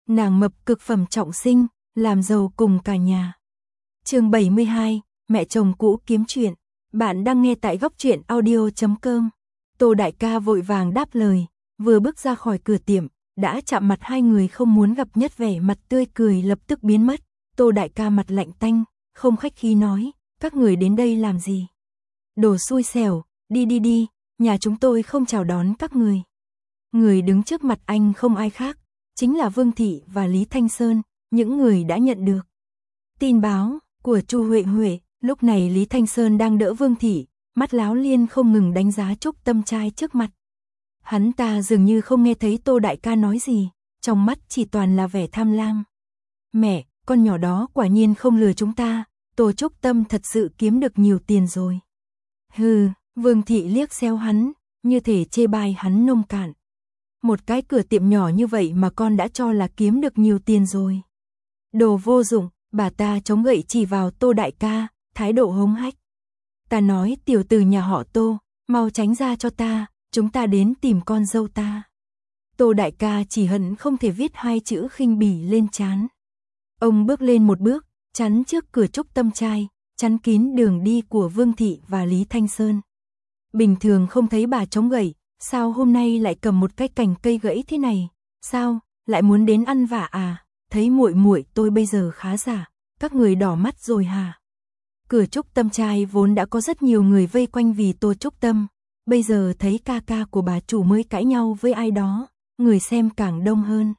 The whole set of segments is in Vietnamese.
Nàng mập cực phẩm trọng sinh, làm giàu cùng cả nhà. Chương 72, mẹ chồng cũ kiếm chuyện. Bạn đang nghe tại góc truyện audio.com. Tô đại ca vội vàng đáp lời, vừa bước ra khỏi cửa tiệm, đã chạm mặt hai người không muốn gặp nhất, vẻ mặt tươi cười lập tức biến mất. Tô đại ca mặt lạnh tanh, không khách khí nói, các người đến đây làm gì? Đồ xui xẻo, đi, nhà chúng tôi không chào đón các người. Người đứng trước mặt anh không ai khác, chính là Vương Thị và Lý Thanh Sơn, những người đã nhận được tin báo của Chu Huệ Huệ. Lúc này Lý Thanh Sơn đang đỡ Vương Thị, mắt láo liên không ngừng đánh giá Trúc Tâm trai trước mặt. Hắn ta dường như không nghe thấy Tô đại ca nói gì, trong mắt chỉ toàn là vẻ tham lam. Mẹ, con nhỏ đó quả nhiên không lừa chúng ta, Tô Trúc Tâm thật sự kiếm được nhiều tiền rồi. Hừ, Vương Thị liếc xéo hắn, như thể chê bai hắn nông cạn. Một cái cửa tiệm nhỏ như vậy mà con đã cho là kiếm được nhiều tiền rồi. Đồ vô dụng, bà ta chống gậy chỉ vào Tô đại ca, thái độ hống hách. Ta nói tiểu tử nhà họ Tô, mau tránh ra cho ta, chúng ta đến tìm con dâu ta. Tô đại ca chỉ hận không thể viết hai chữ khinh bỉ lên trán. Ông bước lên một bước, chắn trước cửa Trúc Tâm trai, chắn kín đường đi của Vương Thị và Lý Thanh Sơn. Bình thường không thấy bà chống gậy, sao hôm nay lại cầm một cái cành cây gãy thế này? Sao, lại muốn đến ăn vạ à? Thấy muội muội tôi bây giờ khá giả, các người đỏ mắt rồi hả? Cửa Trúc Tâm trai vốn đã có rất nhiều người vây quanh vì Tô Trúc Tâm, bây giờ thấy ca ca của bà chủ mới cãi nhau với ai đó, người xem càng đông hơn.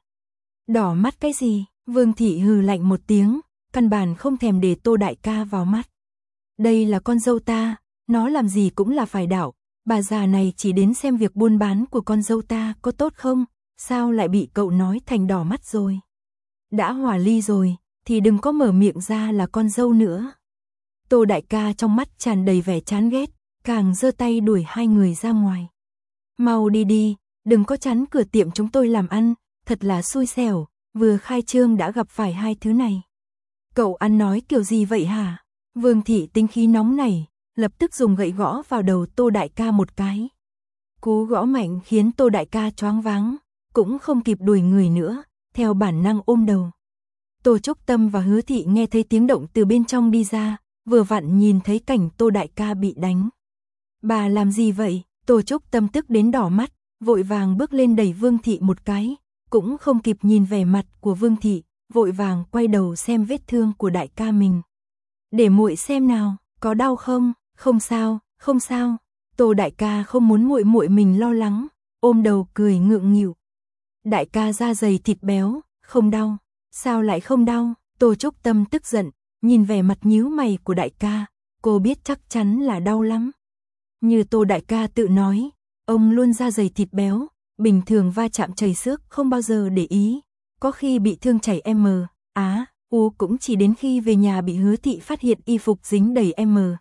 Đỏ mắt cái gì? Vương Thị hừ lạnh một tiếng, căn bản không thèm để Tô đại ca vào mắt. Đây là con dâu ta, nó làm gì cũng là phải đảo, bà già này chỉ đến xem việc buôn bán của con dâu ta có tốt không, sao lại bị cậu nói thành đỏ mắt rồi. Đã hòa ly rồi, thì đừng có mở miệng ra là con dâu nữa. Tô đại ca trong mắt tràn đầy vẻ chán ghét, càng giơ tay đuổi hai người ra ngoài. Mau đi, đừng có chắn cửa tiệm chúng tôi làm ăn, thật là xui xẻo, vừa khai trương đã gặp phải hai thứ này. Cậu ăn nói kiểu gì vậy hả? Vương Thị tính khí nóng nảy, lập tức dùng gậy gõ vào đầu Tô đại ca một cái. Cú gõ mạnh khiến Tô đại ca choáng váng, cũng không kịp đuổi người nữa, theo bản năng ôm đầu. Tô Trúc Tâm và Hứa Thị nghe thấy tiếng động từ bên trong đi ra, vừa vặn nhìn thấy cảnh Tô đại ca bị đánh. Bà làm gì vậy? Tô Trúc Tâm tức đến đỏ mắt, vội vàng bước lên đẩy Vương Thị một cái, cũng không kịp nhìn vẻ mặt của Vương Thị, vội vàng quay đầu xem vết thương của đại ca mình. Để muội xem nào, có đau không? Không sao. Tô đại ca không muốn muội muội mình lo lắng, ôm đầu cười ngượng nghịu. Đại ca da dày thịt béo, không đau. Sao lại không đau? Tô Trúc Tâm tức giận, nhìn vẻ mặt nhíu mày của đại ca, cô biết chắc chắn là đau lắm. Như Tô đại ca tự nói, ông luôn da dày thịt béo, bình thường va chạm chảy xước không bao giờ để ý, có khi bị thương chảy cũng chỉ đến khi về nhà bị Hứa Thị phát hiện y phục dính đầy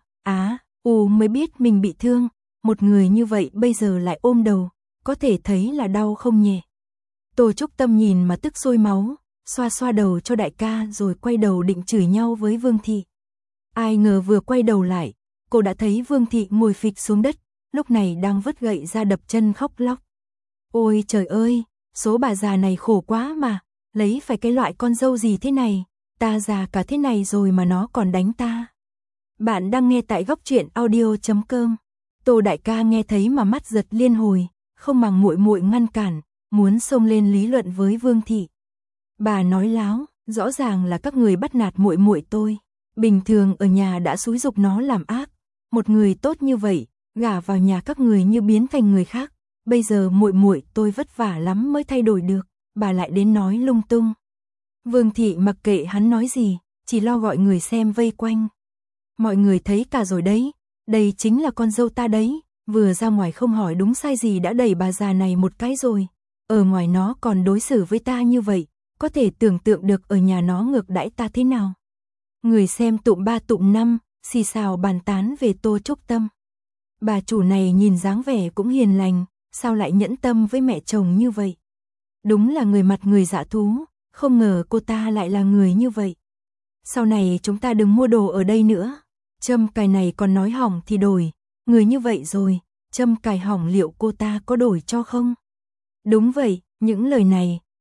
mới biết mình bị thương. Một người như vậy bây giờ lại ôm đầu, có thể thấy là đau không nhẹ. Tô Trúc Tâm nhìn mà tức sôi máu, xoa đầu cho đại ca rồi quay đầu định chửi nhau với Vương Thị. Ai ngờ vừa quay đầu lại, cô đã thấy Vương Thị ngồi phịch xuống đất, lúc này đang vứt gậy ra đập chân khóc lóc. Ôi trời ơi, số bà già này khổ quá mà, lấy phải cái loại con dâu gì thế này, ta già cả thế này rồi mà nó còn đánh ta. Bạn đang nghe tại góc truyện audio.com. Tô đại ca nghe thấy mà mắt giật liên hồi, không màng muội muội ngăn cản, muốn xông lên lý luận với Vương Thị. Bà nói láo, rõ ràng là các người bắt nạt muội muội tôi, bình thường ở nhà đã xúi giục nó làm ác, một người tốt như vậy, gả vào nhà các người như biến thành người khác, bây giờ muội muội tôi vất vả lắm mới thay đổi được, bà lại đến nói lung tung. Vương Thị mặc kệ hắn nói gì, chỉ lo gọi người xem vây quanh. Mọi người thấy cả rồi đấy, đây chính là con dâu ta đấy, vừa ra ngoài không hỏi đúng sai gì đã đẩy bà già này một cái rồi, ở ngoài nó còn đối xử với ta như vậy, có thể tưởng tượng được ở nhà nó ngược đãi ta thế nào. Người xem tụm 3 tụm 5, xì xào bàn tán về Tô Trúc Tâm. Bà chủ này nhìn dáng vẻ cũng hiền lành, sao lại nhẫn tâm với mẹ chồng như vậy? Đúng là người mặt người dạ thú, không ngờ cô ta lại là người như vậy. Sau này chúng ta đừng mua đồ ở đây nữa. Châm cài này còn nói hỏng thì đổi, người như vậy rồi, châm cài hỏng liệu cô ta có đổi cho không? Đúng vậy, những lời này,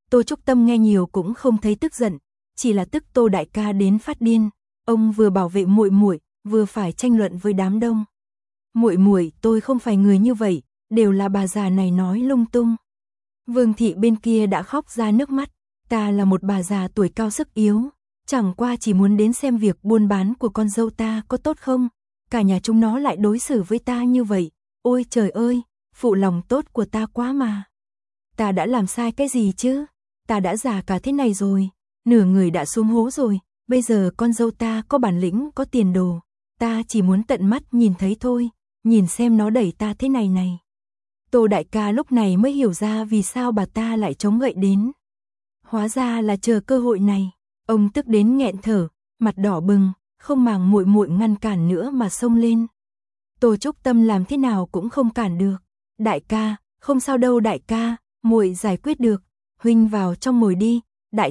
Tô Trúc Tâm nghe nhiều cũng không thấy tức giận, chỉ là tức Tô đại ca đến phát điên, ông vừa bảo vệ muội muội, vừa phải tranh luận với đám đông. Muội muội, tôi không phải người như vậy, đều là bà già này nói lung tung. Vương thị bên kia đã khóc ra nước mắt, ta là một bà già tuổi cao sức yếu, chẳng qua chỉ muốn đến xem việc buôn bán của con dâu ta có tốt không, cả nhà chúng nó lại đối xử với ta như vậy, ôi trời ơi, phụ lòng tốt của ta quá mà. Ta đã làm sai cái gì chứ, ta đã già cả thế này rồi, nửa người đã xuống hố rồi, bây giờ con dâu ta có bản lĩnh có tiền đồ, ta chỉ muốn tận mắt nhìn thấy thôi, nhìn xem nó đẩy ta thế này này. Tô đại ca lúc này mới hiểu ra vì sao bà ta lại chống gậy đến. Hóa ra là chờ cơ hội này, ông tức đến nghẹn thở, mặt đỏ bừng, không màng muội muội ngăn cản nữa mà xông lên. Tô Trúc Tâm làm thế nào cũng không cản được. Đại ca, không sao đâu đại ca, muội giải quyết được, huynh vào trong ngồi đi,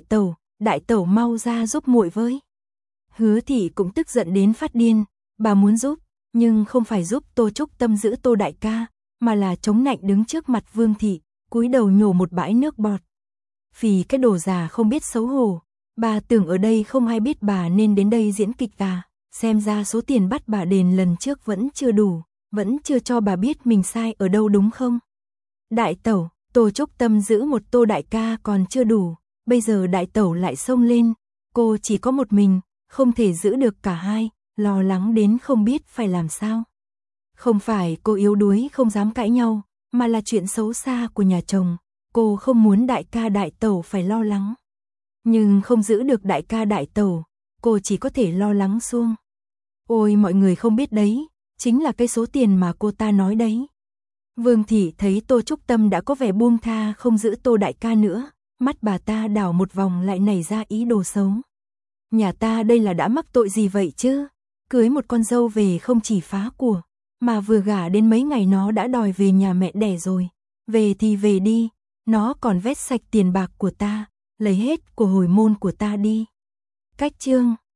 đại tẩu mau ra giúp muội với. Hứa thị cũng tức giận đến phát điên, bà muốn giúp, nhưng không phải giúp Tô Trúc Tâm giữ Tô đại ca, mà là chống nạnh đứng trước mặt Vương thị, cúi đầu nhổ một bãi nước bọt. Vì cái đồ già không biết xấu hổ, bà tưởng ở đây không ai biết bà nên đến đây diễn kịch à, xem ra số tiền bắt bà đền lần trước vẫn chưa đủ, vẫn chưa cho bà biết mình sai ở đâu đúng không? Đại tẩu, Tô Trúc Tâm giữ một Tô đại ca còn chưa đủ, bây giờ đại tẩu lại xông lên, cô chỉ có một mình, không thể giữ được cả hai, lo lắng đến không biết phải làm sao. Không phải cô yếu đuối không dám cãi nhau, mà là chuyện xấu xa của nhà chồng, cô không muốn đại ca đại tẩu phải lo lắng. Nhưng không giữ được đại ca đại tẩu, cô chỉ có thể lo lắng suông. Ôi mọi người không biết đấy, chính là cái số tiền mà cô ta nói đấy. Vương thị thấy Tô Trúc Tâm đã có vẻ buông tha không giữ Tô đại ca nữa, mắt bà ta đảo một vòng lại nảy ra ý đồ xấu. Nhà ta đây là đã mắc tội gì vậy chứ? Cưới một con dâu về không chỉ phá của, mà vừa gả đến mấy ngày nó đã đòi về nhà mẹ đẻ rồi. Về thì về đi, nó còn vét sạch tiền bạc của ta, lấy hết của hồi môn của ta đi. Cách chương